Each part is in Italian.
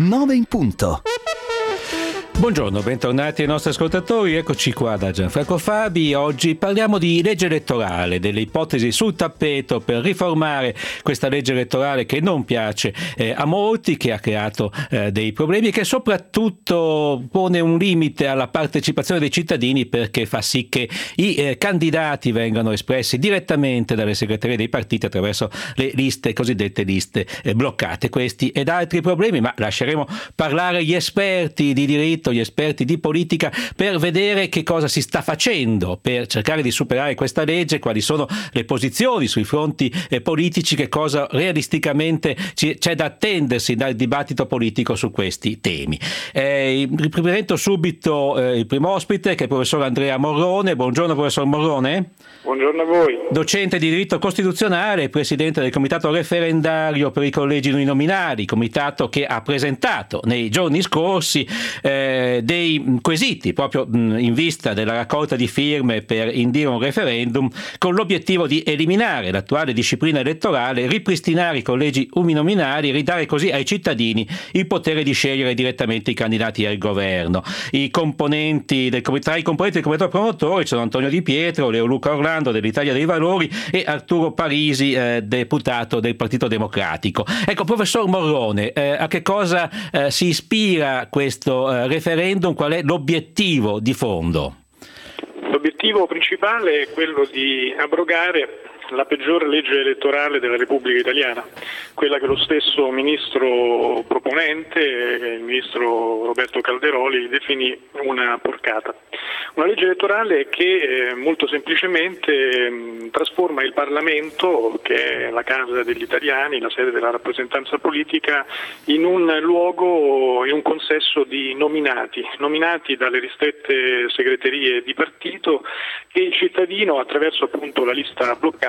9 in punto. Buongiorno, bentornati ai nostri ascoltatori, eccoci qua da Gianfranco Fabi. Oggi parliamo di legge elettorale, delle ipotesi sul tappeto per riformare questa legge elettorale che non piace a molti, che ha creato dei problemi e che soprattutto pone un limite alla partecipazione dei cittadini, perché fa sì che i candidati vengano espressi direttamente dalle segreterie dei partiti attraverso le liste, cosiddette liste bloccate. Questi ed altri problemi, ma lasceremo parlare gli esperti di diritto, gli esperti di politica, per vedere che cosa si sta facendo per cercare di superare questa legge, quali sono le posizioni sui fronti politici, che cosa realisticamente c'è da attendersi dal dibattito politico su questi temi. Presento subito il primo ospite, che è il professor Andrea Morrone. Buongiorno professor Morrone. Buongiorno a voi. Docente di diritto costituzionale e presidente del comitato referendario per i collegi uninominali, comitato che ha presentato nei giorni scorsi dei quesiti proprio in vista della raccolta di firme per indire un referendum, con l'obiettivo di eliminare l'attuale disciplina elettorale, ripristinare i collegi uninominali e ridare così ai cittadini il potere di scegliere direttamente i candidati al governo. Tra i componenti del comitato promotore ci sono Antonio Di Pietro, Leo Luca Orlando dell'Italia dei Valori e Arturo Parisi, deputato del Partito Democratico. Ecco, professor Morrone, a che cosa si ispira questo referendum? Qual è l'obiettivo di fondo? L'obiettivo principale è quello di abrogare la peggiore legge elettorale della Repubblica Italiana, quella che lo stesso ministro proponente, il ministro Roberto Calderoli, definì una porcata. Una legge elettorale che molto semplicemente trasforma il Parlamento, che è la casa degli italiani, la sede della rappresentanza politica, in un luogo, in un consesso di nominati dalle ristrette segreterie di partito, che il cittadino, attraverso appunto la lista bloccata,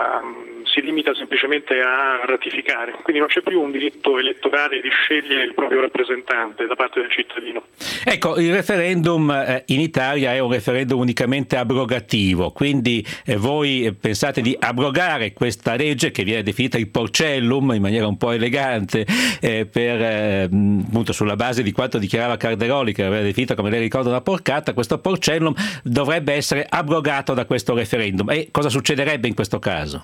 si limita semplicemente a ratificare. Quindi non c'è più un diritto elettorale di scegliere il proprio rappresentante da parte del cittadino. Ecco, il referendum in Italia è un referendum unicamente abrogativo, quindi voi pensate di abrogare questa legge, che viene definita il porcellum in maniera un po' elegante, appunto sulla base di quanto dichiarava Calderoli, che aveva definita, come lei ricorda, una porcata. Questo porcellum dovrebbe essere abrogato da questo referendum. E cosa succederebbe in questo caso?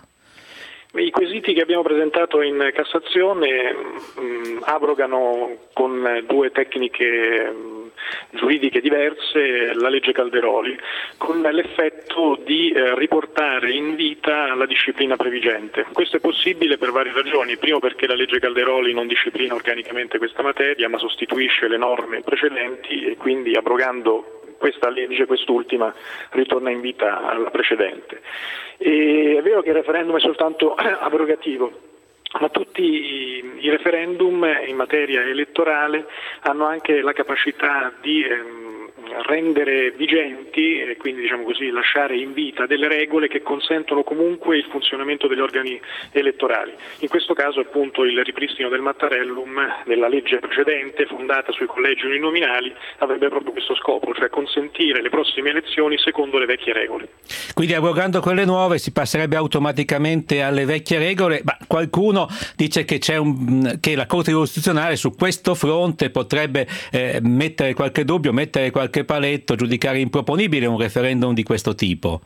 I quesiti che abbiamo presentato in Cassazione abrogano con due tecniche giuridiche diverse la legge Calderoli, con l'effetto di riportare in vita la disciplina previgente. Questo è possibile per varie ragioni. Primo, perché la legge Calderoli non disciplina organicamente questa materia, ma sostituisce le norme precedenti, e quindi abrogando questa legge, quest'ultima ritorna in vita alla precedente. E è vero che il referendum è soltanto abrogativo, ma tutti i referendum in materia elettorale hanno anche la capacità di rendere vigenti e quindi, diciamo così, lasciare in vita delle regole che consentono comunque il funzionamento degli organi elettorali. In questo caso appunto il ripristino del Mattarellum, della legge precedente fondata sui collegi uninominali, avrebbe proprio questo scopo, cioè consentire le prossime elezioni secondo le vecchie regole. Quindi abrogando quelle nuove si passerebbe automaticamente alle vecchie regole, ma qualcuno dice che che la Corte Costituzionale su questo fronte potrebbe mettere qualche dubbio, mettere qualche paletto, giudicare improponibile un referendum di questo tipo.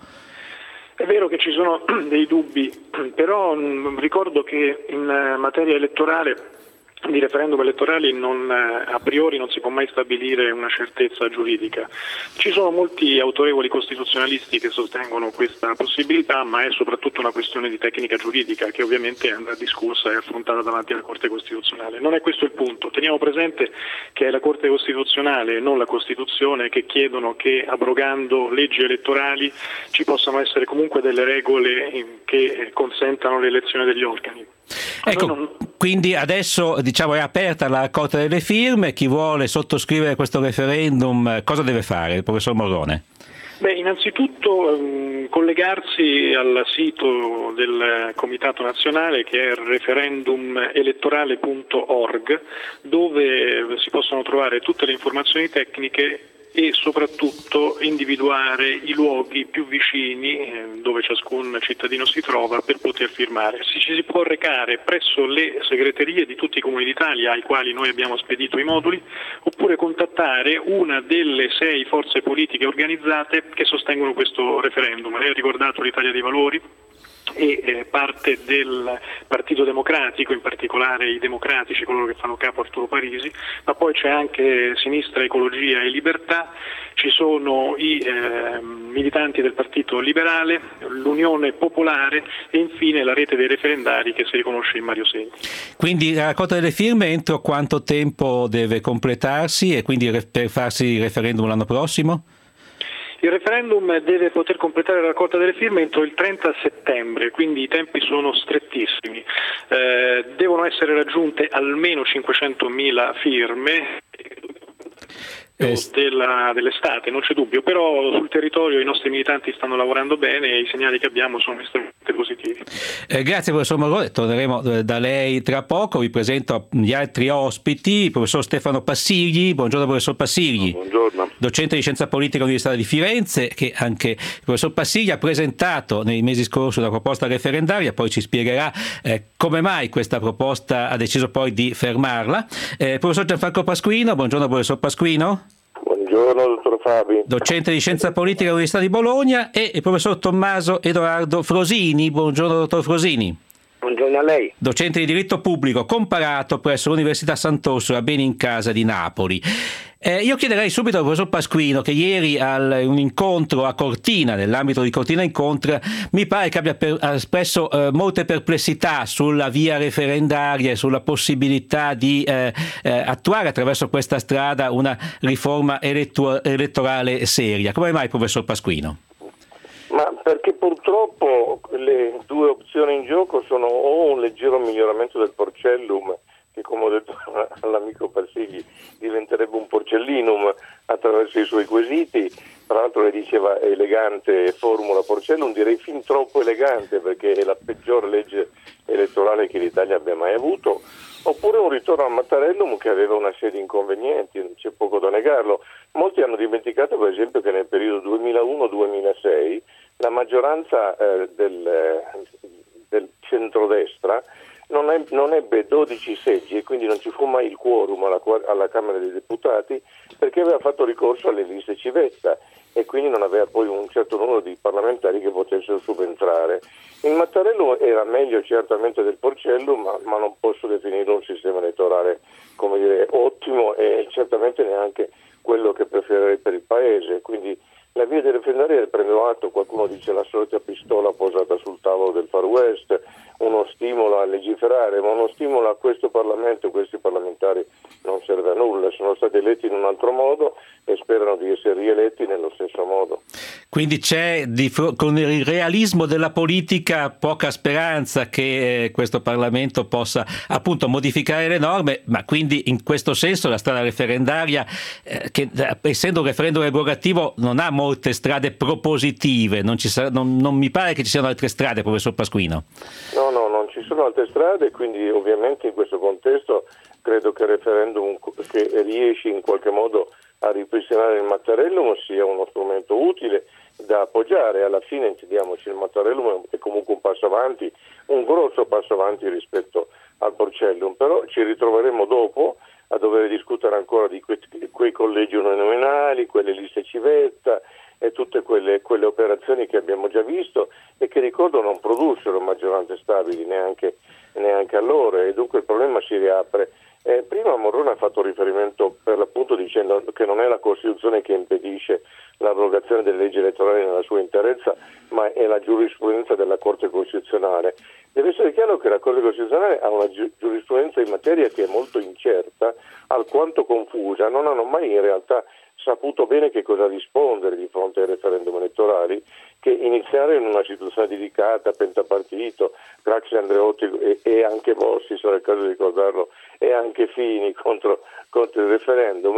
È vero che ci sono dei dubbi, però ricordo che in materia elettorale, di referendum elettorali, a priori non si può mai stabilire una certezza giuridica. Ci sono molti autorevoli costituzionalisti che sostengono questa possibilità, ma è soprattutto una questione di tecnica giuridica che ovviamente andrà discussa e affrontata davanti alla Corte Costituzionale. Non è questo il punto. Teniamo presente che è la Corte Costituzionale e non la Costituzione che chiedono che, abrogando leggi elettorali, ci possano essere comunque delle regole che consentano l'elezione degli organi. Ecco, quindi adesso è aperta la raccolta delle firme. Chi vuole sottoscrivere questo referendum cosa deve fare, il professor Morrone? Innanzitutto collegarsi al sito del Comitato Nazionale, che è referendumelettorale.org, dove si possono trovare tutte le informazioni tecniche e soprattutto individuare i luoghi più vicini dove ciascun cittadino si trova per poter firmare. Ci si può recare presso le segreterie di tutti i comuni d'Italia ai quali noi abbiamo spedito i moduli, oppure contattare una delle 6 forze politiche organizzate che sostengono questo referendum. Lei ha ricordato l'Italia dei Valori e parte del Partito Democratico, in particolare i democratici, coloro che fanno capo a Arturo Parisi, ma poi c'è anche Sinistra, Ecologia e Libertà, ci sono i militanti del Partito Liberale, l'Unione Popolare e infine la rete dei referendari che si riconosce in Mario Segni. Quindi la raccolta delle firme entro quanto tempo deve completarsi e quindi per farsi il referendum l'anno prossimo? Il referendum deve poter completare la raccolta delle firme entro il 30 settembre, quindi i tempi sono strettissimi. Devono essere raggiunte almeno 500.000 firme dell'estate, non c'è dubbio, però sul territorio i nostri militanti stanno lavorando bene e i segnali che abbiamo sono estremamente positivi. Grazie professor Morone, torneremo da lei tra poco. Vi presento gli altri ospiti, il professor Stefano Passigli. Buongiorno professor Passigli. Buongiorno. Docente di scienza politica all'Università di Firenze, che anche il professor Passigli ha presentato nei mesi scorsi una proposta referendaria, poi ci spiegherà come mai questa proposta ha deciso poi di fermarla. Professor Gianfranco Pasquino, buongiorno professor Pasquino. Buongiorno dottor Fabi. Docente di scienza politica all'Università di Bologna, e il professor Tommaso Edoardo Frosini. Buongiorno dottor Frosini. Buongiorno a lei. Docente di diritto pubblico comparato presso l'Università Sant'Orsola Benincasa di Napoli. Io chiederei subito al professor Pasquino, che ieri un incontro a Cortina, nell'ambito di Cortina Incontra, mi pare che abbia espresso molte perplessità sulla via referendaria e sulla possibilità di attuare attraverso questa strada una riforma elettorale seria. Come mai, professor Pasquino? Ma perché purtroppo le due opzioni in gioco sono o un leggero miglioramento del Porcellum, che come ho detto all'amico Passigli diventerebbe un porcellinum attraverso i suoi quesiti. Tra l'altro lei diceva elegante formula Porcellum, direi fin troppo elegante, perché è la peggior legge elettorale che l'Italia abbia mai avuto, oppure un ritorno al Mattarellum che aveva una serie di inconvenienti, c'è poco da negarlo. Molti hanno dimenticato per esempio che nel periodo 2001-2006 la maggioranza del centrodestra non ebbe 12 seggi e quindi non ci fu mai il quorum alla Camera dei Deputati, perché aveva fatto ricorso alle liste civetta e quindi non aveva poi un certo numero di parlamentari che potessero subentrare. Il Mattarello era meglio certamente del Porcellum, ma non posso definirlo un sistema elettorale, come dire, ottimo, e certamente neanche quello che preferirei per il Paese. Quindi la via del referendario, prendo atto, qualcuno dice la solita pistola posata sul tavolo del Far West, uno stimolo a legiferare, ma uno stimolo a questo Parlamento, questi parlamentari non serve a nulla, sono stati eletti in un altro modo e sperano di essere rieletti nello stesso modo. Quindi c'è con il realismo della politica poca speranza che questo Parlamento possa appunto modificare le norme, ma quindi in questo senso la strada referendaria, che essendo un referendum abrogativo non ha molte strade propositive, non mi pare che ci siano altre strade, professor Pasquino. No, non ci sono altre strade, quindi ovviamente in questo contesto credo che il referendum che riesce in qualche modo a ripristinare il Mattarellum sia uno strumento utile da appoggiare. Alla fine, intendiamoci, il Mattarellum è comunque un passo avanti, un grosso passo avanti rispetto al Porcellum, però ci ritroveremo dopo a dover discutere ancora di quei collegi uninominali, quelle liste civetta e tutte quelle operazioni che abbiamo già visto e che, ricordo, non produssero maggioranze stabili neanche allora, e dunque il problema si riapre. Prima Morrone ha fatto riferimento per l'appunto dicendo che non è la Costituzione che impedisce l'abrogazione delle leggi elettorali nella sua interezza, ma è la giurisprudenza della Corte Costituzionale. Deve essere chiaro che la Corte Costituzionale ha una giurisprudenza in materia che è molto incerta, alquanto confusa, non hanno mai in realtà saputo bene che cosa rispondere di fronte ai referendum elettorali, che iniziare in una situazione delicata, pentapartito, Craxi, Andreotti e anche Bossi, sarà il caso di ricordarlo, e anche Fini contro il referendum,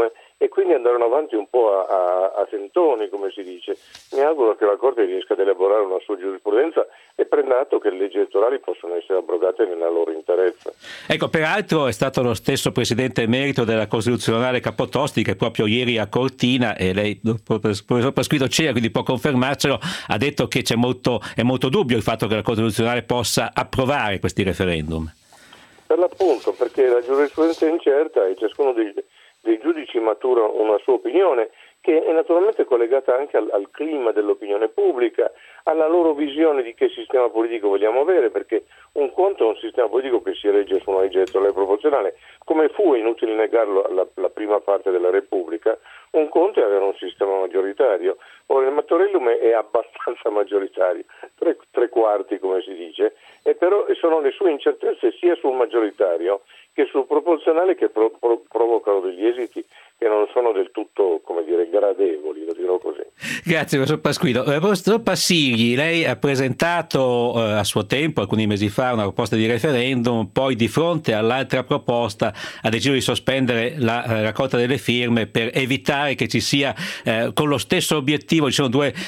e quindi andarono avanti un po' a tentoni, come si dice. Mi auguro che la Corte riesca ad elaborare una sua giurisprudenza e prenda atto che le leggi elettorali possono essere abrogate nella loro interezza. Ecco, peraltro è stato lo stesso presidente emerito della Costituzionale Capotosti che proprio ieri a Cortina, e lei, professor Pasquino, c'era, quindi può confermarcelo, ha detto che è molto dubbio il fatto che la Costituzionale possa approvare questi referendum. Per l'appunto, perché la giurisprudenza è incerta e ciascuno dei giudici matura una sua opinione, che è naturalmente collegata anche al clima dell'opinione pubblica, alla loro visione di che sistema politico vogliamo avere, perché un conto è un sistema politico che si regge su una legge elettorale proporzionale, come fu, inutile negarlo, la prima parte della Repubblica. Un conto è avere un sistema maggioritario. Ora il Mattarellum è abbastanza maggioritario, tre quarti come si dice, e però sono le sue incertezze sia sul maggioritario che sul proporzionale che provocano degli esiti che non sono del tutto, come dire, gradevoli, lo dirò così. Grazie, professor Pasquino. Professor Passigli, lei ha presentato a suo tempo, alcuni mesi fa, una proposta di referendum, poi di fronte all'altra proposta ha deciso di sospendere la raccolta delle firme per evitare che ci sia, con lo stesso obiettivo, ci sono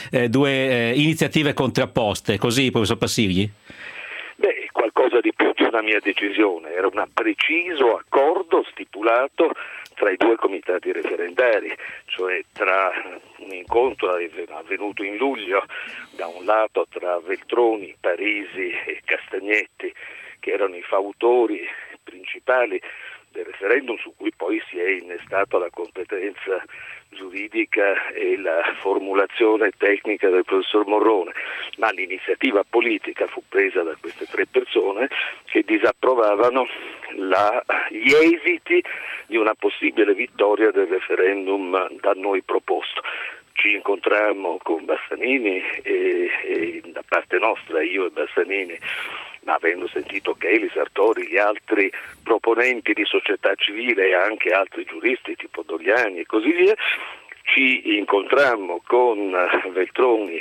due iniziative contrapposte. Così, professor Passigli? Beh, qualcosa di più di una mia decisione, era un preciso accordo stipulato tra i due comitati referendari, cioè tra un incontro avvenuto in luglio, da un lato tra Veltroni, Parisi e Castagnetti, che erano i fautori principali del referendum su cui poi si è innestata la competenza giuridica e la formulazione tecnica del professor Morrone, ma l'iniziativa politica fu presa da queste tre persone che disapprovavano gli esiti di una possibile vittoria del referendum da noi proposto. Ci incontrammo con Bassanini e da parte nostra, io e Bassanini, ma avendo sentito Cheli, Sartori, gli altri proponenti di società civile e anche altri giuristi tipo Dogliani e così via, ci incontrammo con Veltroni,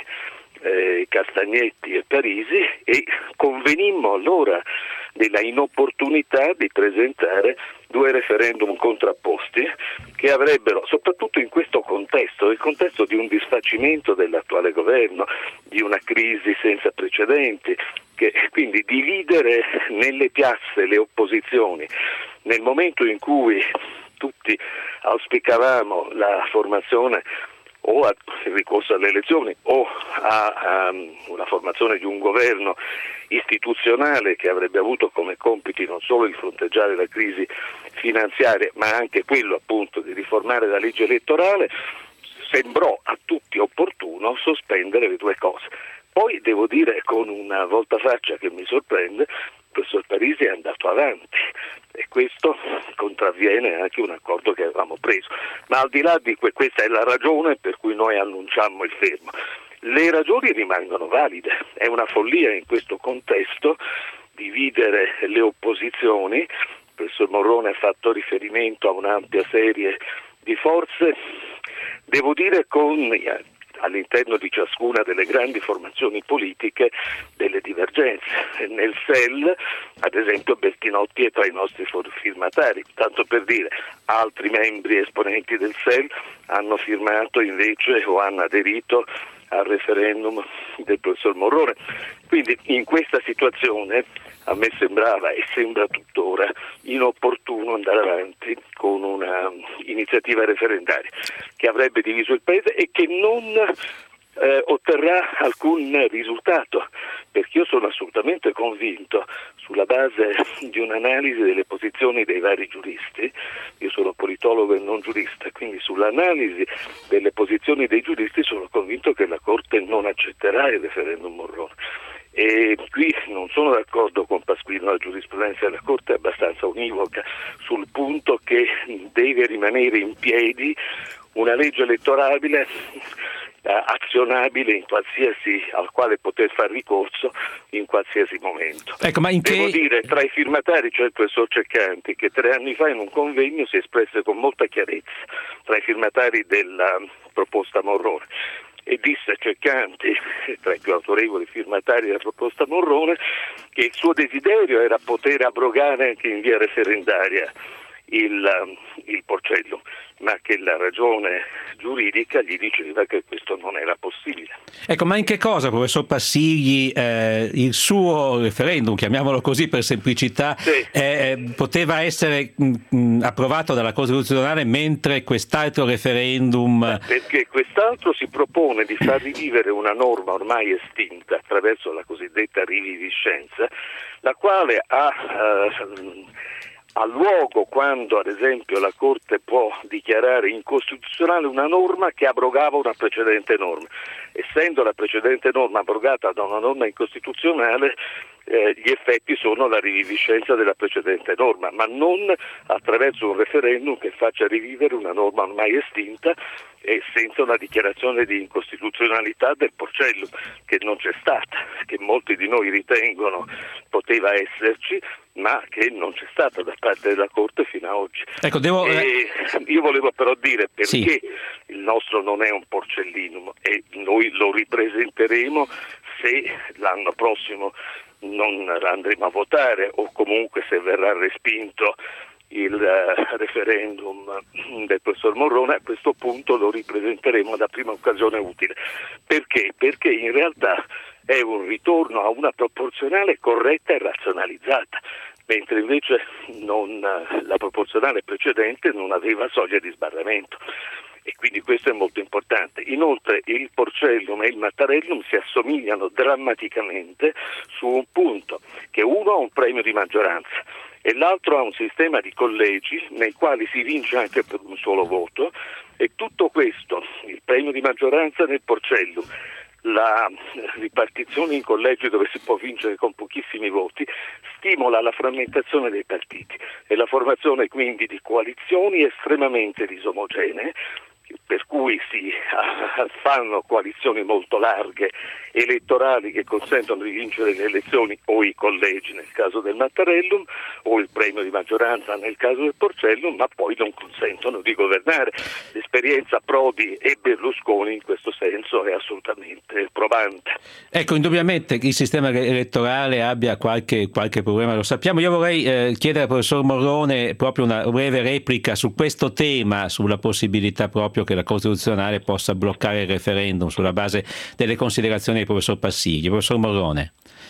Castagnetti e Parisi e convenimmo allora della inopportunità di presentare due referendum contrapposti che avrebbero, soprattutto in questo contesto, il contesto di un disfacimento dell'attuale governo, di una crisi senza precedenti, che quindi dividere nelle piazze le opposizioni nel momento in cui tutti auspicavamo la formazione o il ricorso alle elezioni o a una formazione di un governo istituzionale che avrebbe avuto come compiti non solo il fronteggiare la crisi finanziaria ma anche quello appunto di riformare la legge elettorale, sembrò a tutti opportuno sospendere le due cose. Poi devo dire con una voltafaccia che mi sorprende, il professor Parisi è andato avanti e questo contravviene anche un accordo che avevamo preso. Ma al di là di questa è la ragione per cui noi annunciammo il fermo. Le ragioni rimangono valide, è una follia in questo contesto dividere le opposizioni. Il professor Morrone ha fatto riferimento a un'ampia serie di forze, devo dire all'interno di ciascuna delle grandi formazioni politiche delle divergenze. Nel SEL, ad esempio, Bertinotti è tra i nostri firmatari, tanto per dire, altri membri esponenti del SEL hanno firmato invece o hanno aderito al referendum del professor Morrone. Quindi in questa situazione a me sembrava e sembra tuttora inopportuno andare avanti con una iniziativa referendaria che avrebbe diviso il paese e che non otterrà alcun risultato, perché io sono assolutamente convinto, sulla base di un'analisi delle posizioni dei vari giuristi, io sono politologo e non giurista, quindi sull'analisi delle posizioni dei giuristi sono convinto che la Corte non accetterà il referendum Morrone. E qui non sono d'accordo con Pasquino, la giurisprudenza della Corte è abbastanza univoca sul punto che deve rimanere in piedi una legge elettorale azionabile al quale poter far ricorso in qualsiasi momento. Ecco, ma devo dire, tra i firmatari c'è il professor Ceccanti che 3 anni fa in un convegno si espresse con molta chiarezza tra i firmatari della proposta Morrone e disse Ceccanti, tra i più autorevoli firmatari della proposta Morrone, che il suo desiderio era poter abrogare anche in via referendaria il Porcellum, ma che la ragione giuridica gli diceva che questo non era possibile. Ecco, ma in che cosa, professor Passigli, il suo referendum, chiamiamolo così per semplicità, sì, poteva essere approvato dalla Costituzionale mentre quest'altro referendum... Perché quest'altro si propone di far rivivere una norma ormai estinta attraverso la cosiddetta riviviscenza, la quale ha luogo quando, ad esempio, la Corte può dichiarare incostituzionale una norma che abrogava una precedente norma. Essendo la precedente norma abrogata da una norma incostituzionale, gli effetti sono la riviviscenza della precedente norma, ma non attraverso un referendum che faccia rivivere una norma ormai estinta e senza una dichiarazione di incostituzionalità del Porcellum, che non c'è stata, che molti di noi ritengono poteva esserci, ma che non c'è stata da parte della Corte fino ad oggi. Ecco, Io volevo però dire perché sì, il nostro non è un porcellinum e noi lo ripresenteremo se l'anno prossimo non andremo a votare o comunque se verrà respinto il referendum del professor Morrone. A questo punto lo ripresenteremo alla prima occasione utile. Perché? Perché in realtà è un ritorno a una proporzionale corretta e razionalizzata, mentre invece la proporzionale precedente non aveva soglia di sbarramento. E quindi questo è molto importante. Inoltre il Porcellum e il Mattarellum si assomigliano drammaticamente su un punto, che uno ha un premio di maggioranza e l'altro ha un sistema di collegi nei quali si vince anche per un solo voto, e tutto questo, il premio di maggioranza nel Porcellum, la ripartizione in collegi dove si può vincere con pochissimi voti, stimola la frammentazione dei partiti e la formazione quindi di coalizioni estremamente disomogenee, per cui si fanno coalizioni molto larghe elettorali che consentono di vincere le elezioni o i collegi nel caso del Mattarellum o il premio di maggioranza nel caso del Porcellum, ma poi non consentono di governare. L'esperienza Prodi e Berlusconi in questo senso è assolutamente probante. Ecco, indubbiamente il sistema elettorale abbia qualche problema, lo sappiamo. Io vorrei chiedere al professor Morrone proprio una breve replica su questo tema, sulla possibilità proprio che la Costituzionale possa bloccare il referendum sulla base delle considerazioni del professor Passigli. Professor Morrone.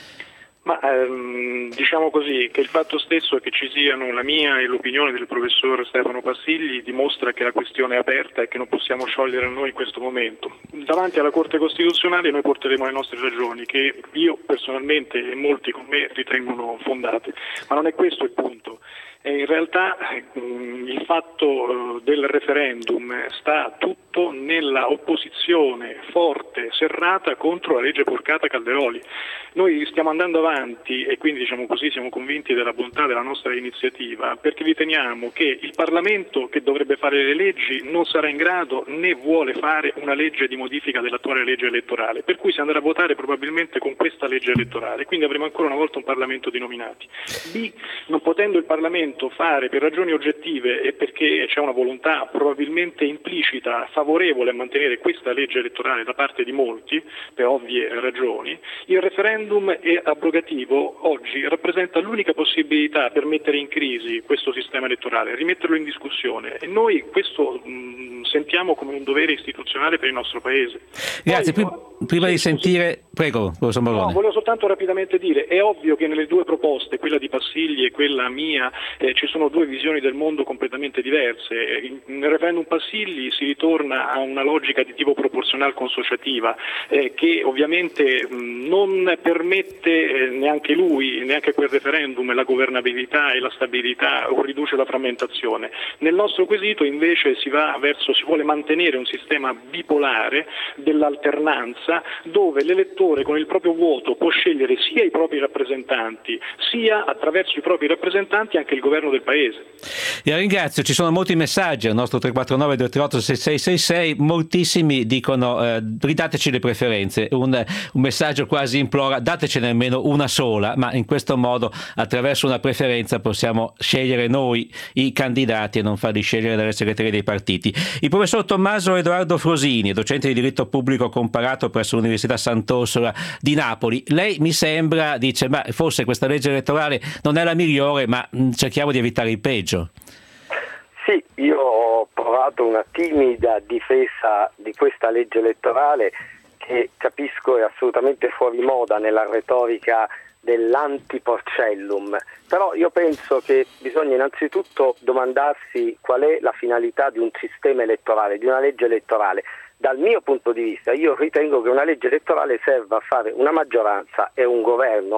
Ma diciamo così, che il fatto stesso che ci siano la mia e l'opinione del professor Stefano Passigli dimostra che la questione è aperta e che non possiamo sciogliere noi in questo momento. Davanti alla Corte Costituzionale noi porteremo le nostre ragioni, che io personalmente e molti con me ritengono fondate, ma non è questo il punto. In realtà il fatto del referendum sta tutto nella opposizione forte, serrata contro la legge Porcata-Calderoli. Noi stiamo andando avanti e quindi diciamo così siamo convinti della bontà della nostra iniziativa perché riteniamo che il Parlamento che dovrebbe fare le leggi non sarà in grado né vuole fare una legge di modifica dell'attuale legge elettorale, per cui si andrà a votare probabilmente con questa legge elettorale, quindi avremo ancora una volta un Parlamento di nominati. B, non potendo il Parlamento fare per ragioni oggettive e perché c'è una volontà probabilmente implicita favorevole a mantenere questa legge elettorale da parte di molti per ovvie ragioni, il referendum è abrogativo oggi rappresenta l'unica possibilità per mettere in crisi questo sistema elettorale, rimetterlo in discussione, e noi questo sentiamo come un dovere istituzionale per il nostro Paese. Grazie. Prima di sentire, prego, professor Morrone. No, volevo soltanto rapidamente dire, è ovvio che nelle due proposte, quella di Passigli e quella mia, ci sono due visioni del mondo completamente diverse. Nel referendum Passigli si ritorna a una logica di tipo proporzional consociativa che ovviamente non permette neanche lui, neanche quel referendum, la governabilità e la stabilità, o riduce la frammentazione. Nel nostro quesito invece si vuole mantenere un sistema bipolare dell'alternanza dove l'elettore con il proprio voto può scegliere sia i propri rappresentanti sia attraverso i propri rappresentanti anche il governo del Paese. Io ringrazio, ci sono molti messaggi al nostro 349 238 6666, moltissimi dicono ridateci le preferenze, un messaggio quasi implora datecene almeno una sola, ma in questo modo attraverso una preferenza possiamo scegliere noi i candidati e non farli scegliere dalle segreterie dei partiti. Il professor Tommaso Edoardo Frosini, docente di diritto pubblico comparato presso l'Università Sant'Orsola di Napoli, lei mi sembra dice ma forse questa legge elettorale non è la migliore, ma cerchiamo di evitare il peggio. io ho provato una timida difesa di questa legge elettorale che capisco è assolutamente fuori moda nella retorica dell'anti-porcellum, però io penso che bisogna innanzitutto domandarsi qual è la finalità di un sistema elettorale, di una legge elettorale. Dal mio punto di vista io ritengo che una legge elettorale serva a fare una maggioranza e un governo,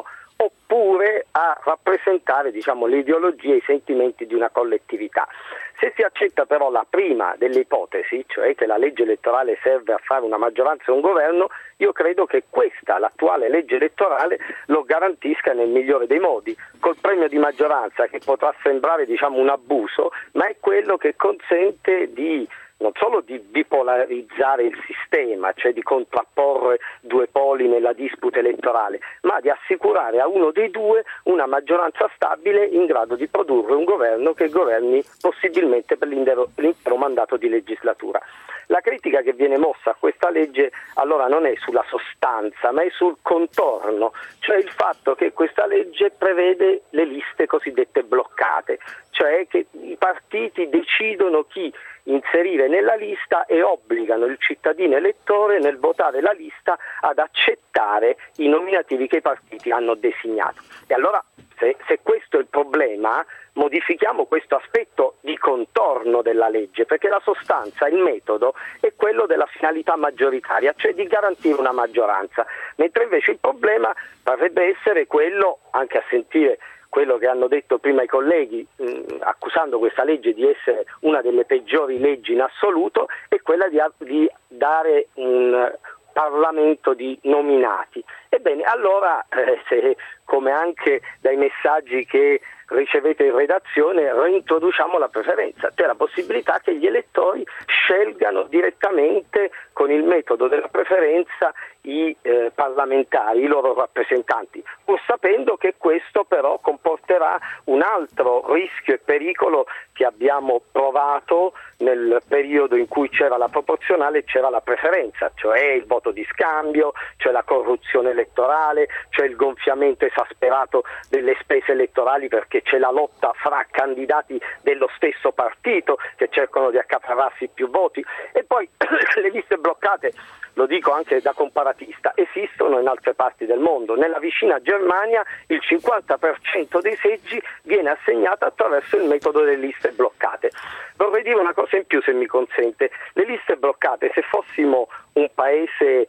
oppure a rappresentare, le ideologie e i sentimenti di una collettività. Se si accetta però la prima delle ipotesi, cioè che la legge elettorale serve a fare una maggioranza e un governo, io credo che l'attuale legge elettorale, lo garantisca nel migliore dei modi, col premio di maggioranza che potrà sembrare un abuso, ma è quello che consente non solo di bipolarizzare il sistema, cioè di contrapporre due poli nella disputa elettorale, ma di assicurare a uno dei due una maggioranza stabile in grado di produrre un governo che governi possibilmente per l'intero mandato di legislatura. La critica che viene mossa a questa legge allora non è sulla sostanza, ma è sul contorno, cioè il fatto che questa legge prevede le liste cosiddette bloccate, cioè che i partiti decidono chi inserire nella lista e obbligano il cittadino elettore nel votare la lista ad accettare i nominativi che i partiti hanno designato. E allora se questo è il problema, modifichiamo questo aspetto di contorno della legge, perché la sostanza, il metodo è quello della finalità maggioritaria, cioè di garantire una maggioranza, mentre invece il problema potrebbe essere quello, anche a sentire quello che hanno detto prima i colleghi, accusando questa legge di essere una delle peggiori leggi in assoluto, è quella di dare un Parlamento di nominati. Ebbene, allora, se, come anche dai messaggi che ricevete in redazione, reintroduciamo la preferenza, cioè la possibilità che gli elettori scelgano direttamente con il metodo della preferenza i parlamentari, i loro rappresentanti, pur sapendo che questo però comporterà un altro rischio e pericolo che abbiamo provato nel periodo in cui c'era la proporzionale e c'era la preferenza, cioè il voto di scambio, cioè la corruzione elettorale, cioè il gonfiamento esasperato delle spese elettorali perché c'è la lotta fra candidati dello stesso partito che cercano di accaparrarsi più voti. E poi le liste bloccate, lo dico anche da comparatista, esistono in altre parti del mondo. Nella vicina Germania il 50% dei seggi viene assegnato attraverso il metodo delle liste bloccate. Vorrei dire una cosa in più, se mi consente. Le liste bloccate, se fossimo un paese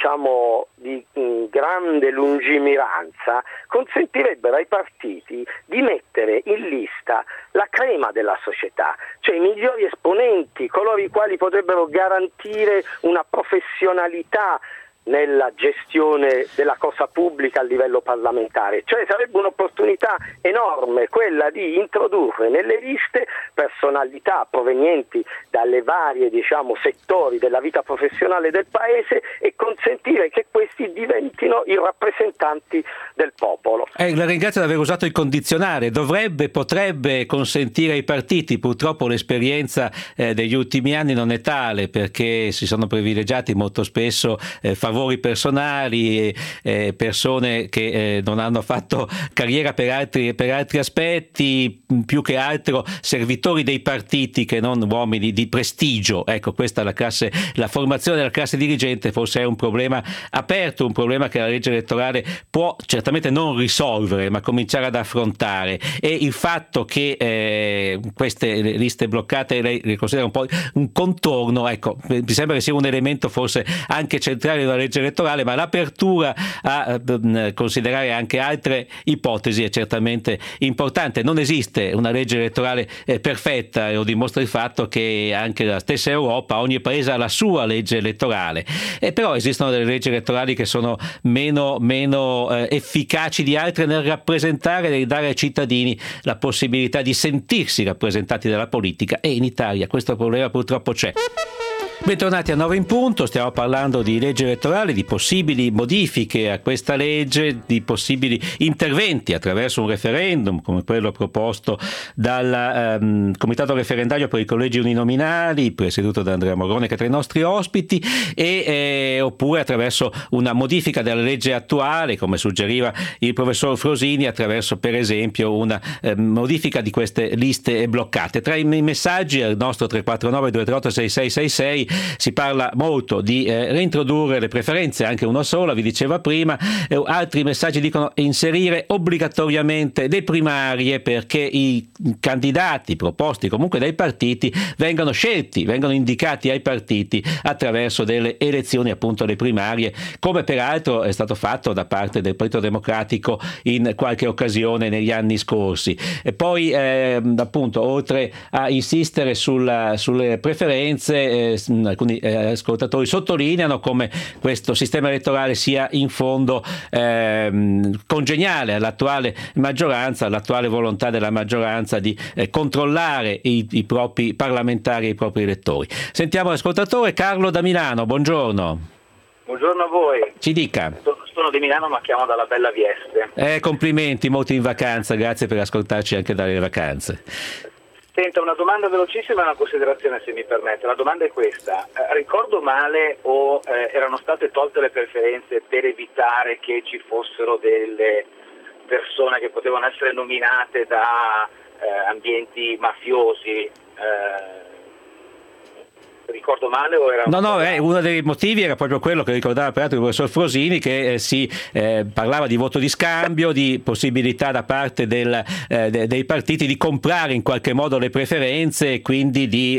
di grande lungimiranza, consentirebbero ai partiti di mettere in lista la crema della società, cioè i migliori esponenti, coloro i quali potrebbero garantire una professionalità nella gestione della cosa pubblica a livello parlamentare, cioè sarebbe un'opportunità enorme quella di introdurre nelle liste personalità provenienti dalle varie settori della vita professionale del paese e consentire che questi diventino i rappresentanti del popolo. La ringrazio di aver usato il condizionale. Dovrebbe, potrebbe consentire ai partiti. Purtroppo l'esperienza degli ultimi anni non è tale, perché si sono privilegiati molto spesso favori personali, persone che non hanno fatto carriera per altri aspetti, più che altro servitori dei partiti che non uomini di prestigio. Ecco, questa è la formazione della classe dirigente forse è un problema aperto, un problema che la legge elettorale può certamente non risolvere, ma cominciare ad affrontare. E il fatto che queste liste bloccate lei le considera un po' un contorno, ecco, mi sembra che sia un elemento forse anche centrale della legge elettorale, ma l'apertura a considerare anche altre ipotesi è certamente importante. Non esiste una legge elettorale perfetta, e lo dimostra il fatto che anche la stessa Europa, ogni paese ha la sua legge elettorale, però esistono delle leggi elettorali che sono meno efficaci di altre nel rappresentare, nel dare ai cittadini la possibilità di sentirsi rappresentati dalla politica, e in Italia questo problema purtroppo c'è. Bentornati a 9 in punto, stiamo parlando di legge elettorale, di possibili modifiche a questa legge, di possibili interventi attraverso un referendum come quello proposto dal Comitato referendario per i collegi uninominali, presieduto da Andrea Morrone, che è tra i nostri ospiti, oppure attraverso una modifica della legge attuale, come suggeriva il professor Frosini, attraverso per esempio una modifica di queste liste bloccate. Tra i messaggi al nostro 349 238 6666 si parla molto di reintrodurre le preferenze, anche una sola, vi diceva prima. Altri messaggi dicono inserire obbligatoriamente le primarie, perché i candidati proposti comunque dai partiti vengano scelti, vengono indicati ai partiti attraverso delle elezioni, appunto le primarie, come peraltro è stato fatto da parte del Partito Democratico in qualche occasione negli anni scorsi. E poi appunto, oltre a insistere sulle preferenze, alcuni ascoltatori sottolineano come questo sistema elettorale sia in fondo congeniale all'attuale maggioranza, all'attuale volontà della maggioranza di controllare i propri parlamentari e i propri elettori. Sentiamo l'ascoltatore Carlo da Milano, buongiorno. Buongiorno a voi. Ci dica. Sono di Milano, ma chiamo dalla bella Vieste. Complimenti, molti in vacanza, grazie per ascoltarci anche dalle vacanze. Senta, una domanda velocissima e una considerazione, se mi permette. La domanda è questa: ricordo male o erano state tolte le preferenze per evitare che ci fossero delle persone che potevano essere nominate da ambienti mafiosi? Ricordo male o era... No, uno dei motivi era proprio quello che ricordava peraltro il professor Frosini, che si parlava di voto di scambio, di possibilità da parte dei partiti di comprare in qualche modo le preferenze e quindi di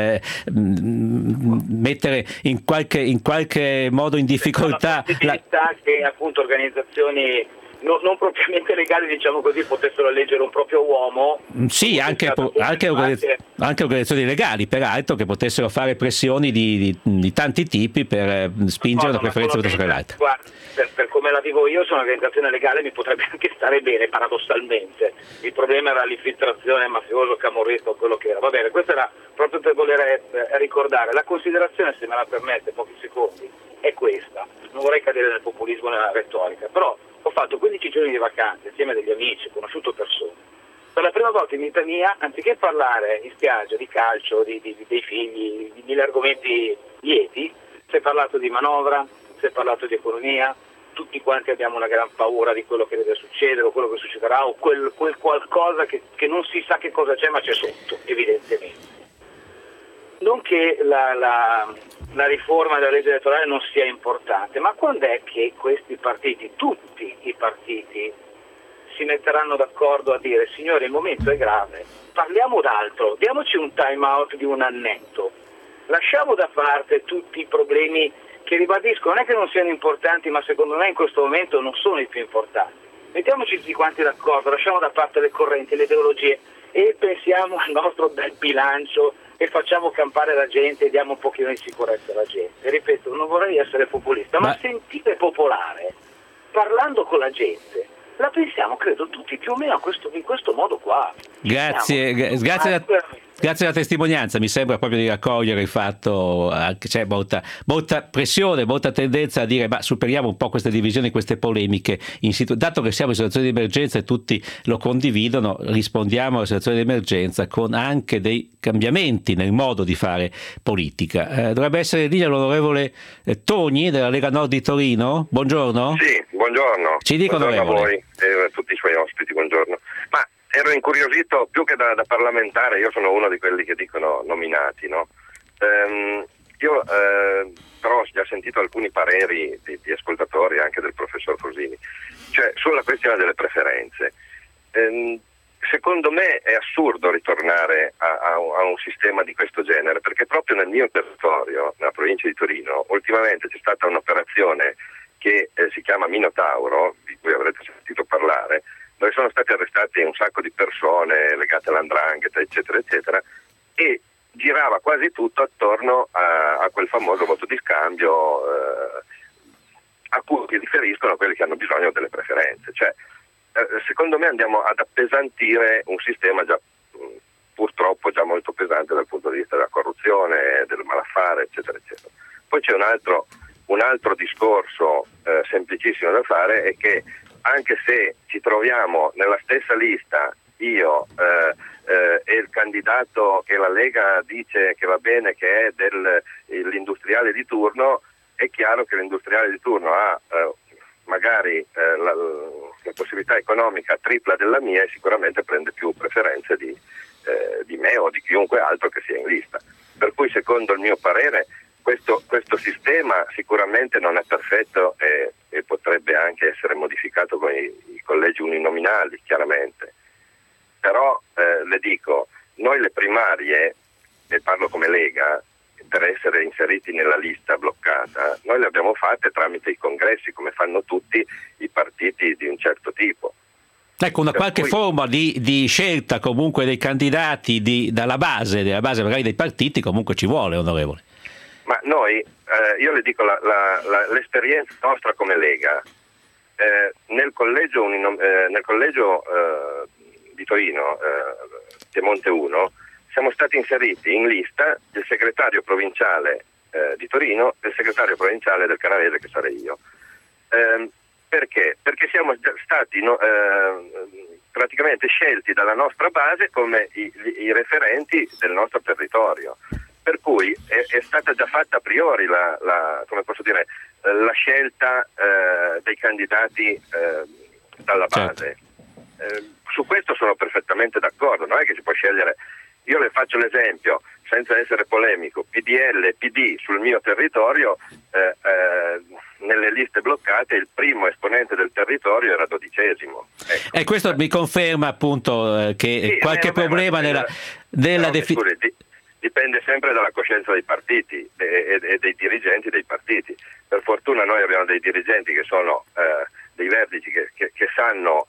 mettere in qualche modo in difficoltà la possibilità che appunto organizzazioni non propriamente legali, diciamo così, potessero eleggere un proprio uomo. Sì, anche organizzazioni legali, peraltro, che potessero fare pressioni di tanti tipi per spingere una preferenza piuttosto che l'altra. Guarda, per come la vivo io, se un'organizzazione legale mi potrebbe anche stare bene, paradossalmente. Il problema era l'infiltrazione mafioso, camorrista o quello che era. Va bene, questo era proprio per voler ricordare. La considerazione, se me la permette, pochi secondi, è questa. Non vorrei cadere nel populismo e nella retorica, però ho fatto 15 giorni di vacanze insieme a degli amici, ho conosciuto persone. Per la prima volta in vita mia, anziché parlare in spiaggia di calcio, dei figli, di mille argomenti lieti, si è parlato di manovra, si è parlato di economia. Tutti quanti abbiamo una gran paura di quello che deve succedere o quello che succederà o quel qualcosa che non si sa che cosa c'è, ma c'è sotto, evidentemente. Non che la riforma della legge elettorale non sia importante, ma quando è che questi partiti, tutti i partiti, si metteranno d'accordo a dire: signore, il momento è grave, parliamo d'altro, diamoci un time out di un annetto, lasciamo da parte tutti i problemi che, ribadisco, non è che non siano importanti, ma secondo me in questo momento non sono i più importanti. Mettiamoci tutti quanti d'accordo, lasciamo da parte le correnti, le ideologie e pensiamo al nostro bel bilancio e facciamo campare la gente e diamo un pochino di sicurezza alla gente. Ripeto, non vorrei essere populista, ma sentire popolare, parlando con la gente, la pensiamo, credo, tutti più o meno in questo modo qua. Grazie alla testimonianza, mi sembra proprio di raccogliere il fatto che c'è molta pressione, molta tendenza a dire: ma superiamo un po' queste divisioni, queste polemiche, dato che siamo in situazione di emergenza e tutti lo condividono, rispondiamo alla situazione di emergenza con anche dei cambiamenti nel modo di fare politica. Dovrebbe essere lì l'onorevole Togni della Lega Nord di Torino. Buongiorno. Sì, buongiorno. Ci dicono buongiorno a voi e a tutti i suoi ospiti, buongiorno. Ma ero incuriosito più che da parlamentare, io sono uno di quelli che dicono nominati, no? Io però ho già sentito alcuni pareri di ascoltatori, anche del professor Frosini, cioè sulla questione delle preferenze. Secondo me è assurdo ritornare a un sistema di questo genere, perché proprio nel mio territorio, nella provincia di Torino, ultimamente c'è stata un'operazione che si chiama Minotauro, di cui avrete sentito parlare, dove sono state arrestate un sacco di persone legate all''ndrangheta, eccetera, eccetera, e girava quasi tutto attorno a quel famoso voto di scambio a cui riferiscono quelli che hanno bisogno delle preferenze. Cioè, secondo me andiamo ad appesantire un sistema già purtroppo purtroppo già molto pesante dal punto di vista della corruzione, del malaffare, eccetera, eccetera. Poi c'è un altro discorso semplicissimo da fare, è che anche se ci troviamo nella stessa lista io e il candidato che la Lega dice che va bene, che è l'industriale di turno, è chiaro che l'industriale di turno ha magari la possibilità economica tripla della mia e sicuramente prende più preferenze di me o di chiunque altro che sia in lista. Per cui, secondo il mio parere, questo sistema sicuramente non è perfetto e potrebbe anche essere modificato con i collegi uninominali, chiaramente. Però le dico, noi le primarie, e parlo come Lega, per essere inseriti nella lista bloccata, noi le abbiamo fatte tramite i congressi, come fanno tutti i partiti di un certo tipo. Ecco, una qualche forma di scelta comunque dei candidati della base magari dei partiti comunque ci vuole, onorevole. Ma noi, io le dico l'esperienza nostra come Lega, nel collegio di Torino, Piemonte 1, siamo stati inseriti in lista del segretario provinciale di Torino e il segretario provinciale del Canavese, che sarei io. Perché? Perché siamo stati praticamente scelti dalla nostra base come i referenti del nostro territorio. Per cui è stata già fatta a priori come posso dire, la scelta dei candidati dalla base. Certo. Su questo sono perfettamente d'accordo, non è che si può scegliere. Io le faccio l'esempio, senza essere polemico, PDL e PD sul mio territorio, nelle liste bloccate il primo esponente del territorio era 12°. Ecco. E questo mi conferma appunto che sì, qualche problema nella definizione. Dipende sempre dalla coscienza dei partiti e dei dirigenti dei partiti. Per fortuna noi abbiamo dei dirigenti che sono dei vertici che sanno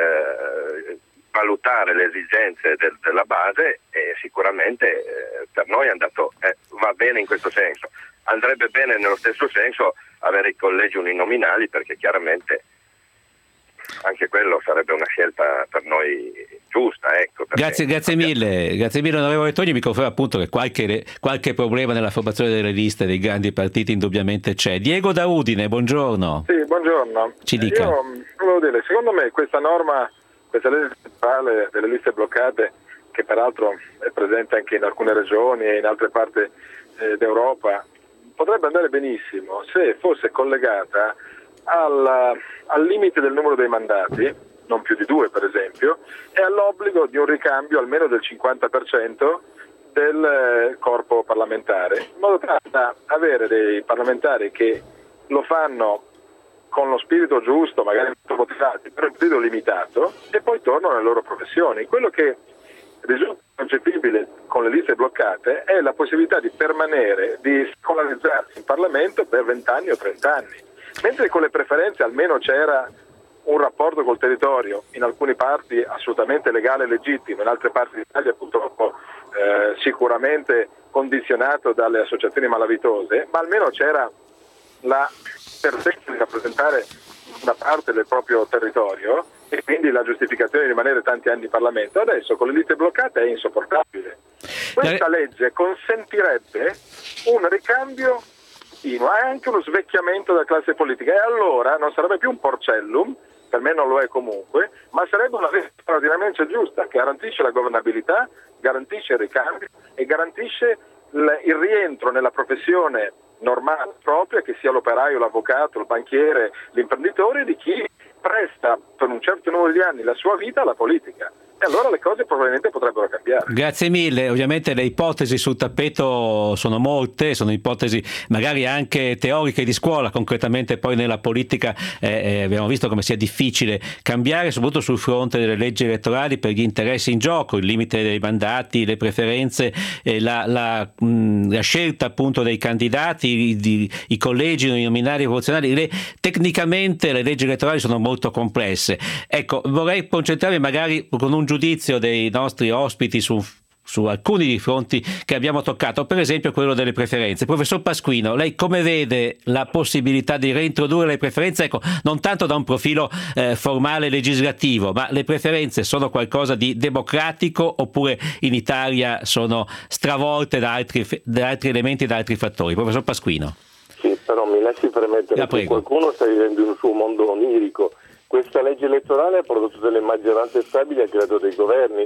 valutare le esigenze della base e sicuramente per noi va bene in questo senso. Andrebbe bene nello stesso senso avere i collegi uninominali, perché chiaramente anche quello sarebbe una scelta per noi giusta. Ecco, grazie mille onorevole Togni. Mi conferma appunto che qualche problema nella formazione delle liste dei grandi partiti indubbiamente c'è. Diego da Udine, buongiorno. Sì, buongiorno. Ci dica. Io volevo dire, secondo me questa legge centrale delle liste bloccate, che peraltro è presente anche in alcune regioni e in altre parti d'Europa, potrebbe andare benissimo se fosse collegata al limite del numero dei mandati, non più di 2 per esempio, e all'obbligo di un ricambio almeno del 50% del corpo parlamentare, in modo tale da avere dei parlamentari che lo fanno con lo spirito giusto, magari molto motivati, per un periodo limitato, e poi tornano alle loro professioni. Quello che risulta concepibile con le liste bloccate è la possibilità di permanere, di scolarizzarsi in Parlamento per 20 anni o 30 anni. Mentre con le preferenze almeno c'era un rapporto col territorio, in alcune parti assolutamente legale e legittimo, in altre parti d'Italia purtroppo sicuramente condizionato dalle associazioni malavitose, ma almeno c'era la certezza di rappresentare una parte del proprio territorio e quindi la giustificazione di rimanere tanti anni in Parlamento. Adesso con le liste bloccate è insopportabile. Questa legge consentirebbe un ricambio continuo, è anche uno svecchiamento della classe politica, e allora non sarebbe più un porcellum, per me non lo è comunque, ma sarebbe una legge straordinariamente giusta che garantisce la governabilità, garantisce il ricambio e garantisce il rientro nella professione normale propria, che sia l'operaio, l'avvocato, il banchiere, l'imprenditore, di chi presta per un certo numero di anni la sua vita alla politica. E allora le cose probabilmente potrebbero cambiare. Grazie mille. Ovviamente le ipotesi sul tappeto sono molte, sono ipotesi magari anche teoriche di scuola, concretamente poi nella politica abbiamo visto come sia difficile cambiare, soprattutto sul fronte delle leggi elettorali per gli interessi in gioco, il limite dei mandati, le preferenze, la scelta appunto dei candidati, i collegi nominali proporzionali. Tecnicamente le leggi elettorali sono molto complesse. Ecco, vorrei concentrarmi magari con un giudizio dei nostri ospiti su su alcuni fronti che abbiamo toccato, per esempio quello delle preferenze. Professor Pasquino, lei come vede la possibilità di reintrodurre le preferenze, ecco, non tanto da un profilo formale legislativo, ma le preferenze sono qualcosa di democratico oppure in Italia sono stravolte da altri elementi e da altri fattori? Professor Pasquino. Sì, però mi lasci permettere che qualcuno sta vivendo in un suo mondo onirico. Questa legge elettorale ha prodotto delle maggioranze stabili a grado dei governi.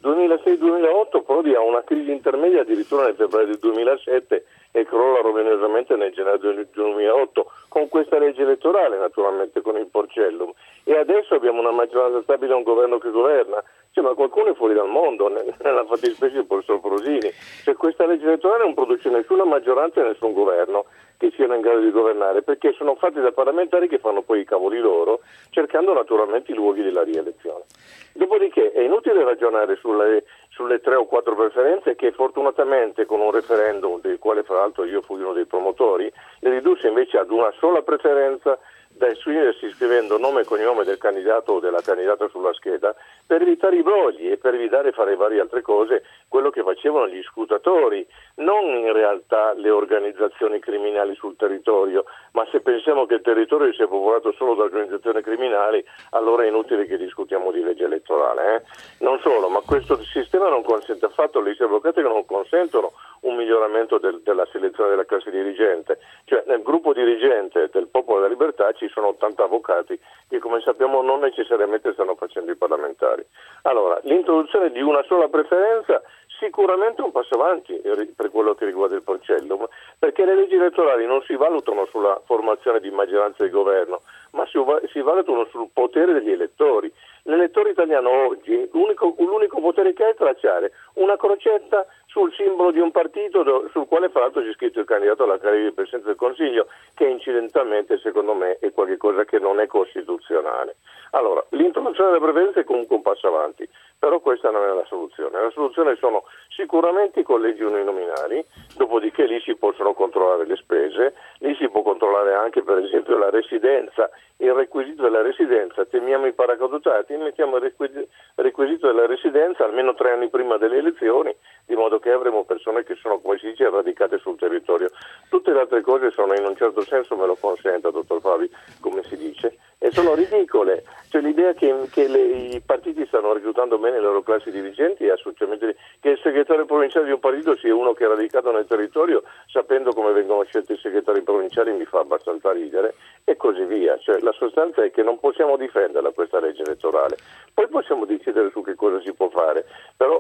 2006-2008 Prodi ha una crisi intermedia addirittura nel febbraio del 2007 e crolla rovinosamente nel gennaio del 2008 con questa legge elettorale, naturalmente con il Porcellum, e adesso abbiamo una maggioranza stabile e un governo che governa. Ma qualcuno è fuori dal mondo, nella fattispecie il professor Prosini. Questa legge elettorale non produce nessuna maggioranza e nessun governo che siano in grado di governare, perché sono fatti da parlamentari che fanno poi i cavoli loro, cercando naturalmente i luoghi della rielezione. Dopodiché è inutile ragionare sulle 3 o 4 preferenze che fortunatamente con un referendum, del quale fra l'altro io fui uno dei promotori, le ridusse invece ad una sola preferenza da esprimersi scrivendo nome e cognome del candidato o della candidata sulla scheda, per evitare i brogli e per evitare fare varie altre cose, quello che facevano gli scrutatori, non in realtà le organizzazioni criminali sul territorio, ma se pensiamo che il territorio sia popolato solo da organizzazioni criminali, allora è inutile che discutiamo di legge elettorale. Non solo, ma questo sistema non consente affatto, le liste bloccate che non consentono un miglioramento della selezione della classe dirigente, nel gruppo dirigente del Popolo della Libertà ci sono 80 avvocati che, come sappiamo, non necessariamente stanno facendo i parlamentari. Allora, l'introduzione di una sola preferenza sicuramente è un passo avanti per quello che riguarda il Porcellum, perché le leggi elettorali non si valutano sulla formazione di maggioranza di governo, ma si valutano sul potere degli elettori. L'elettore italiano oggi, l'unico potere che ha è tracciare una crocetta sul simbolo di un partito sul quale fra l'altro c'è scritto il candidato alla carica di Presidente del Consiglio, che incidentalmente secondo me è qualcosa che non è costituzionale. Allora, l'introduzione delle preferenze è comunque un passo avanti, però questa non è la soluzione. La soluzione sono sicuramente i collegi uninominali, dopodiché lì si possono controllare le spese, lì si può controllare anche per esempio la residenza, il requisito della residenza, temiamo i paracadutati, mettiamo il requisito della residenza almeno 3 anni prima delle elezioni, di modo che avremo persone che sono, come si dice, radicate sul territorio. Tutte le altre cose sono, in un certo senso, me lo consenta, dottor Fabi, come si dice, e sono ridicole. L'idea che i partiti stanno reclutando bene le loro classi dirigenti è assolutamente, che il segretario provinciale di un partito sia uno che è radicato nel territorio, sapendo come vengono scelti i segretari provinciali, mi fa abbastanza ridere, e così via. La sostanza è che non possiamo difenderla questa legge elettorale, poi possiamo decidere su che cosa si può fare, però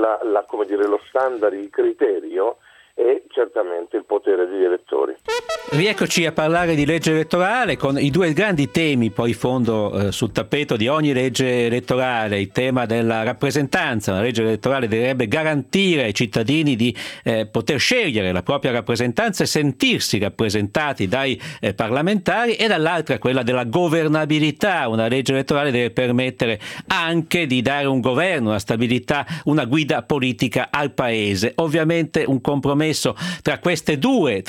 lo standard, il criterio è certamente il potere degli elettori. Rieccoci a parlare di legge elettorale con i due grandi temi poi fondo sul tappeto di ogni legge elettorale, il tema della rappresentanza. Una legge elettorale dovrebbe garantire ai cittadini di poter scegliere la propria rappresentanza e sentirsi rappresentati dai parlamentari, e dall'altra quella della governabilità. Una legge elettorale deve permettere anche di dare un governo, una stabilità, una guida politica al paese. Ovviamente un compromesso tra questi due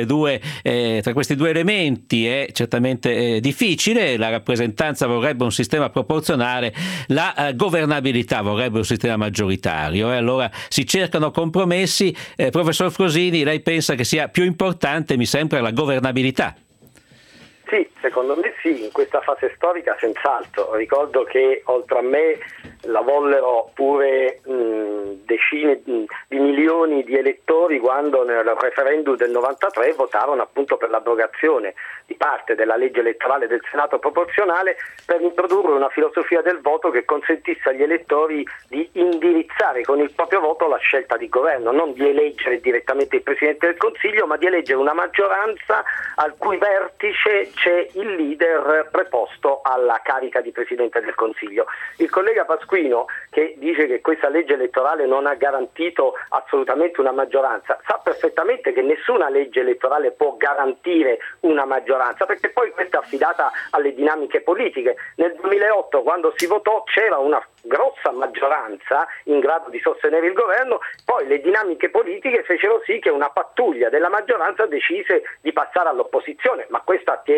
elementi è certamente difficile. La rappresentanza vorrebbe un sistema proporzionale, la governabilità vorrebbe un sistema maggioritario, e allora si cercano compromessi. Professor Frosini, lei pensa che sia più importante, mi sembra, la governabilità? Sì, secondo me sì, in questa fase storica senz'altro. Ricordo che oltre a me la vollero pure decine di milioni di elettori quando nel referendum del 93 votarono appunto per l'abrogazione di parte della legge elettorale del Senato proporzionale, per introdurre una filosofia del voto che consentisse agli elettori di indirizzare con il proprio voto la scelta di governo, non di eleggere direttamente il Presidente del Consiglio, ma di eleggere una maggioranza al cui vertice c'è il leader preposto alla carica di Presidente del Consiglio. Il collega Pasquino, che dice che questa legge elettorale non ha garantito assolutamente una maggioranza, sa perfettamente che nessuna legge elettorale può garantire una maggioranza, perché poi questa è affidata alle dinamiche politiche. Nel 2008, quando si votò, c'era una grossa maggioranza in grado di sostenere il governo, poi le dinamiche politiche fecero sì che una pattuglia della maggioranza decise di passare all'opposizione, ma questo attiene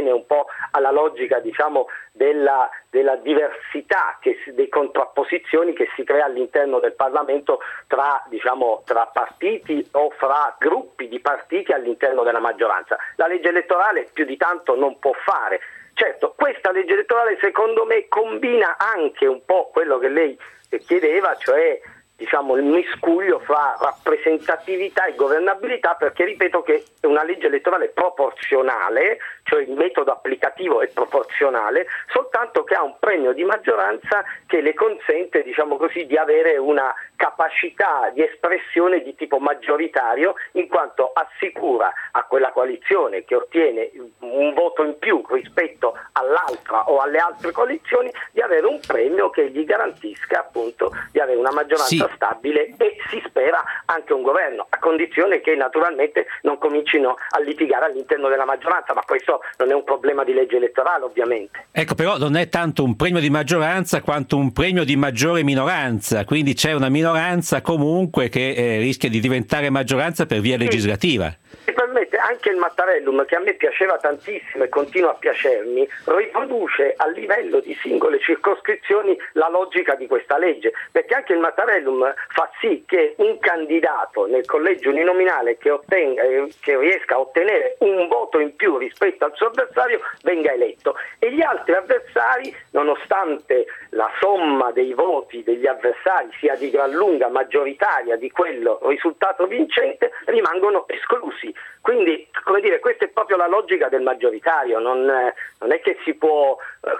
appartiene un po' alla logica, diciamo, della diversità, dei contrapposizioni che si crea all'interno del Parlamento tra partiti o fra gruppi di partiti all'interno della maggioranza. La legge elettorale più di tanto non può fare. Certo, questa legge elettorale secondo me combina anche un po' quello che lei chiedeva, cioè diciamo il miscuglio fra rappresentatività e governabilità, perché ripeto che è una legge elettorale proporzionale, cioè il metodo applicativo è proporzionale, soltanto che ha un premio di maggioranza che le consente, diciamo così, di avere una capacità di espressione di tipo maggioritario, in quanto assicura a quella coalizione che ottiene un voto in più rispetto all'altra o alle altre coalizioni di avere un premio che gli garantisca appunto di avere una maggioranza stabile e si spera anche un governo, a condizione che naturalmente non comincino a litigare all'interno della maggioranza, ma questo non è un problema di legge elettorale ovviamente. Ecco, però non è tanto un premio di maggioranza quanto un premio di maggiore minoranza, quindi c'è una minoranza comunque che rischia di diventare maggioranza per via legislativa. Mi permette, anche il Mattarellum, che a me piaceva tantissimo e continua a piacermi, riproduce a livello di singole circoscrizioni la logica di questa legge, perché anche il Mattarellum fa sì che un candidato nel collegio uninominale che riesca a ottenere un voto in più rispetto al suo avversario venga eletto, e gli altri avversari, nonostante la somma dei voti degli avversari sia di gran lunga maggioritaria di quello risultato vincente, rimangono esclusi. Quindi, come dire, questa è proprio la logica del maggioritario, non è che si può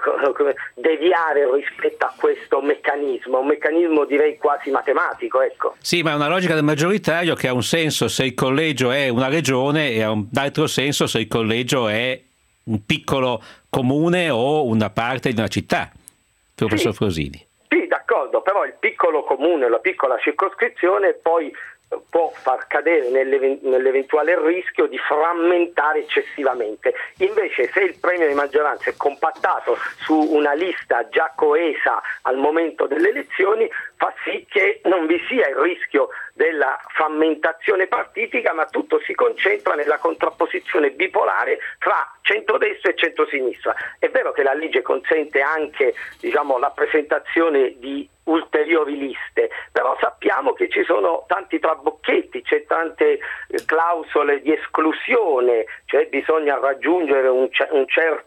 deviare rispetto a questo meccanismo, un meccanismo direi quasi matematico, ecco. Sì, ma è una logica del maggioritario che ha un senso se il collegio è una regione e ha un altro senso se il collegio è un piccolo comune o una parte di una città, professor Frosini. Sì, d'accordo, però il piccolo comune, la piccola circoscrizione poi può far cadere nell'eventuale rischio di frammentare eccessivamente. Invece se il premio di maggioranza è compattato su una lista già coesa al momento delle elezioni, fa sì che non vi sia il rischio della frammentazione partitica, ma tutto si concentra nella contrapposizione bipolare fra centrodestra e centrosinistra. È vero che la legge consente anche, diciamo, la presentazione di ulteriori liste, però sappiamo che ci sono tanti trabocchetti, c'è tante clausole di esclusione, cioè bisogna raggiungere una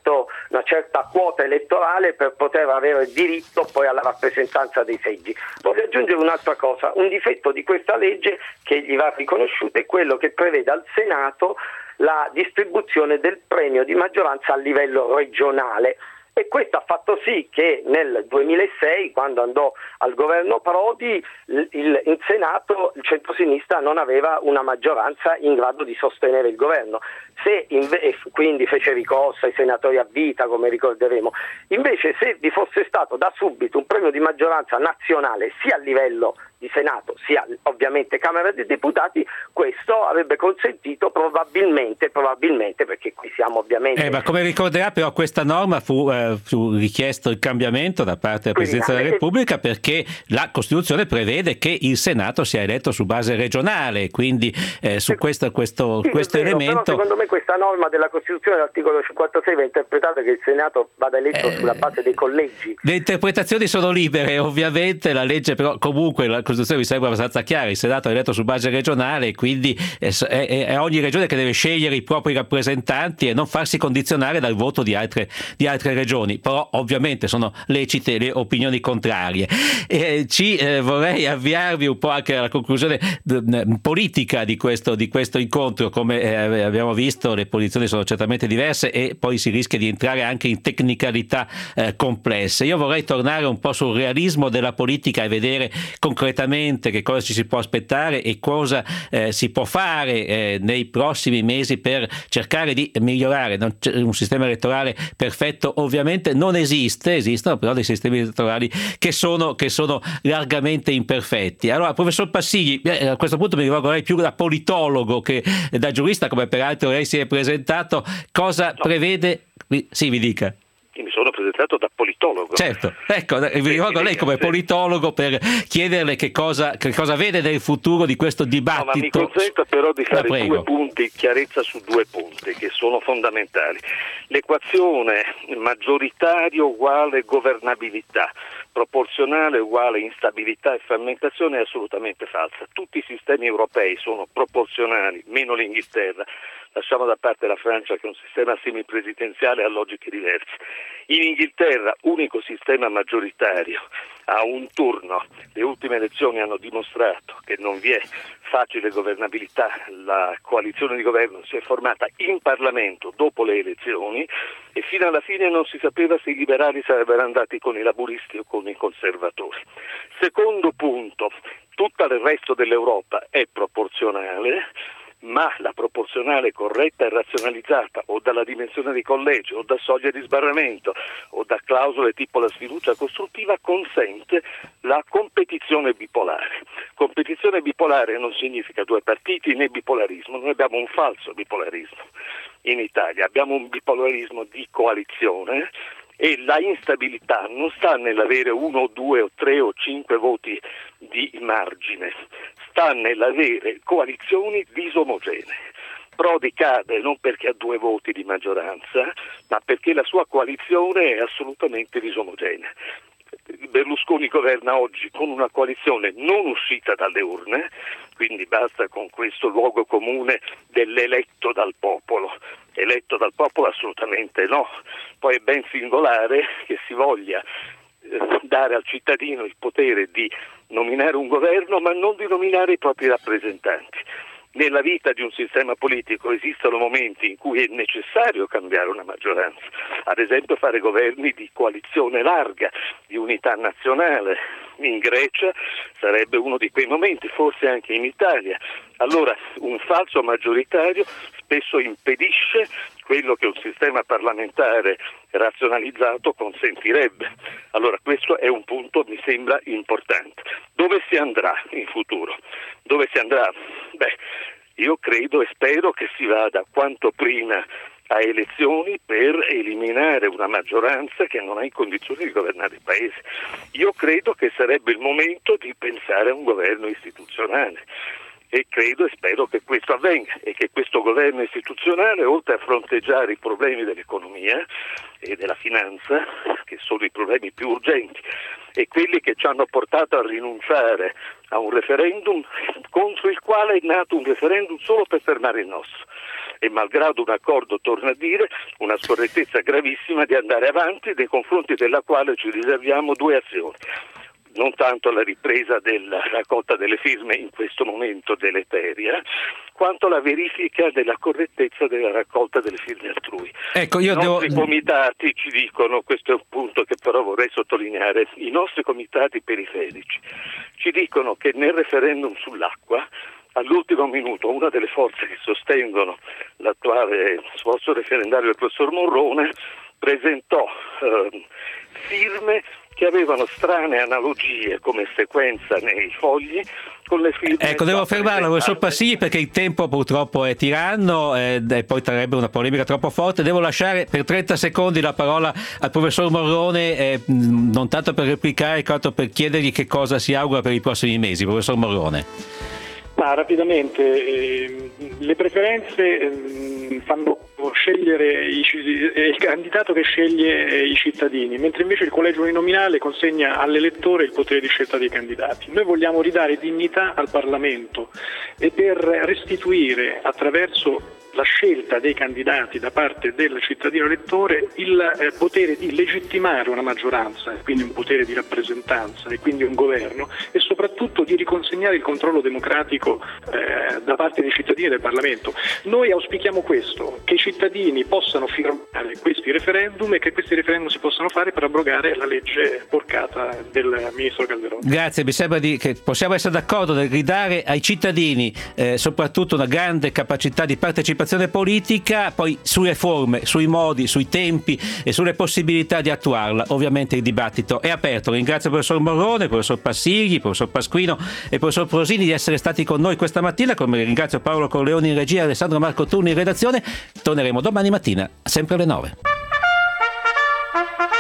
certa quota elettorale per poter avere diritto poi alla rappresentanza dei seggi. Voglio aggiungere un'altra cosa, un difetto di questa legge che gli va riconosciuto è quello che prevede al Senato la distribuzione del premio di maggioranza a livello regionale. E questo ha fatto sì che nel 2006, quando andò al governo Prodi, in Senato il centrosinistra non aveva una maggioranza in grado di sostenere il governo. Quindi fece ricorso ai senatori a vita, come ricorderemo. Invece se vi fosse stato da subito un premio di maggioranza nazionale sia a livello di Senato sia ovviamente Camera dei Deputati, questo avrebbe consentito probabilmente, perché qui siamo ovviamente... Ma come ricorderà, però questa norma fu richiesto il cambiamento da parte della Presidenza della Repubblica, perché la Costituzione prevede che il Senato sia eletto su base regionale, quindi su questo elemento... Però secondo me questa norma della Costituzione, l'articolo 56, va interpretata che il Senato vada eletto sulla base dei collegi. Le interpretazioni sono libere, ovviamente, la legge però comunque la Costituzione mi sembra abbastanza chiara: il Senato è eletto su base regionale e quindi è ogni regione che deve scegliere i propri rappresentanti e non farsi condizionare dal voto di altre regioni, però ovviamente sono lecite le opinioni contrarie. Vorrei avviarvi un po' anche alla conclusione politica di questo incontro. Come abbiamo visto, le posizioni sono certamente diverse e poi si rischia di entrare anche in tecnicalità complesse. Io vorrei tornare un po' sul realismo della politica e vedere concretamente che cosa ci si può aspettare e cosa si può fare nei prossimi mesi per cercare di migliorare. Un sistema elettorale perfetto ovviamente non esiste, esistono però dei sistemi elettorali che sono largamente imperfetti. Allora, professor Passigli, a questo punto mi rivolgo a lei più da politologo che da giurista, come peraltro lei si è presentato. Cosa prevede? Sì, mi dica. Mi sono rappresentato da politologo. Certo, ecco, vi rivolgo a lei come politologo per chiederle che cosa vede del futuro di questo dibattito. No, ma mi consenta però di fare due punti, chiarezza su due punti che sono fondamentali. L'equazione maggioritario uguale governabilità, proporzionale uguale instabilità e frammentazione è assolutamente falsa. Tutti i sistemi europei sono proporzionali, meno l'Inghilterra. Lasciamo da parte la Francia, che è un sistema semipresidenziale a logiche diverse. In Inghilterra, unico sistema maggioritario a un turno. Le ultime elezioni hanno dimostrato che non vi è facile governabilità. La coalizione di governo si è formata in Parlamento dopo le elezioni e fino alla fine non si sapeva se i liberali sarebbero andati con i laburisti o con i conservatori. Secondo punto, tutto il resto dell'Europa è proporzionale, ma la proporzionale corretta e razionalizzata o dalla dimensione dei collegi o da soglie di sbarramento o da clausole tipo la sfiducia costruttiva consente la competizione bipolare. Competizione bipolare non significa due partiti né bipolarismo, noi abbiamo un falso bipolarismo in Italia, abbiamo un bipolarismo di coalizione e la instabilità non sta nell'avere 1, 2 o 3 o 5 voti di margine, sta nell'avere coalizioni disomogenee. Prodi cade non perché ha 2 voti di maggioranza, ma perché la sua coalizione è assolutamente disomogenea. Berlusconi governa oggi con una coalizione non uscita dalle urne, quindi basta con questo luogo comune dell'eletto dal popolo. Eletto dal popolo assolutamente no. Poi è ben singolare che si voglia dare al cittadino il potere di nominare un governo ma non di nominare i propri rappresentanti. Nella vita di un sistema politico esistono momenti in cui è necessario cambiare una maggioranza, ad esempio fare governi di coalizione larga, di unità nazionale. In Grecia sarebbe uno di quei momenti, forse anche in Italia. Allora un falso maggioritario spesso impedisce quello che un sistema parlamentare razionalizzato consentirebbe. Allora questo è un punto, mi sembra, importante. Dove si andrà in futuro? Dove si andrà? Io credo e spero che si vada quanto prima a elezioni per eliminare una maggioranza che non è in condizioni di governare il Paese. Io credo che sarebbe il momento di pensare a un governo istituzionale. E credo e spero che questo avvenga e che questo governo istituzionale, oltre a fronteggiare i problemi dell'economia e della finanza, che sono i problemi più urgenti, e quelli che ci hanno portato a rinunciare a un referendum contro il quale è nato un referendum solo per fermare il nostro. E malgrado un accordo, torno a dire, una scorrettezza gravissima di andare avanti, nei confronti della quale ci riserviamo 2 azioni. Non tanto la ripresa della raccolta delle firme in questo momento deleteria, quanto la verifica della correttezza della raccolta delle firme altrui. Ecco, I nostri comitati ci dicono, questo è un punto che però vorrei sottolineare, i nostri comitati periferici ci dicono che nel referendum sull'acqua, all'ultimo minuto, una delle forze che sostengono l'attuale sforzo referendario del professor Morrone presentò firme che avevano strane analogie come sequenza nei fogli con le firme. Ecco, devo fermarlo, professor Passigli, perché il tempo purtroppo è tiranno e poi sarebbe una polemica troppo forte. Devo lasciare per 30 secondi la parola al professor Morrone, non tanto per replicare quanto per chiedergli che cosa si augura per i prossimi mesi. Professor Morrone. Rapidamente, le preferenze fanno scegliere il candidato che sceglie i cittadini, mentre invece il collegio uninominale consegna all'elettore il potere di scelta dei candidati. Noi vogliamo ridare dignità al Parlamento e per restituire attraverso la scelta dei candidati da parte del cittadino elettore il potere di legittimare una maggioranza, quindi un potere di rappresentanza e quindi un governo, e soprattutto di riconsegnare il controllo democratico da parte dei cittadini e del Parlamento. Noi auspichiamo questo, che i cittadini possano firmare questi referendum e che questi referendum si possano fare per abrogare la legge porcata del ministro Calderoli. Grazie, mi sembra che possiamo essere d'accordo nel ridare ai cittadini soprattutto una grande capacità di partecipazione politica, poi sulle forme, sui modi, sui tempi e sulle possibilità di attuarla. Ovviamente il dibattito è aperto. Ringrazio il professor Morrone, il professor Passigli, il professor Pasquino e il professor Prosini di essere stati con noi questa mattina, come ringrazio Paolo Corleoni in regia e Alessandro Marco Turni in redazione. Torneremo domani mattina sempre alle 9.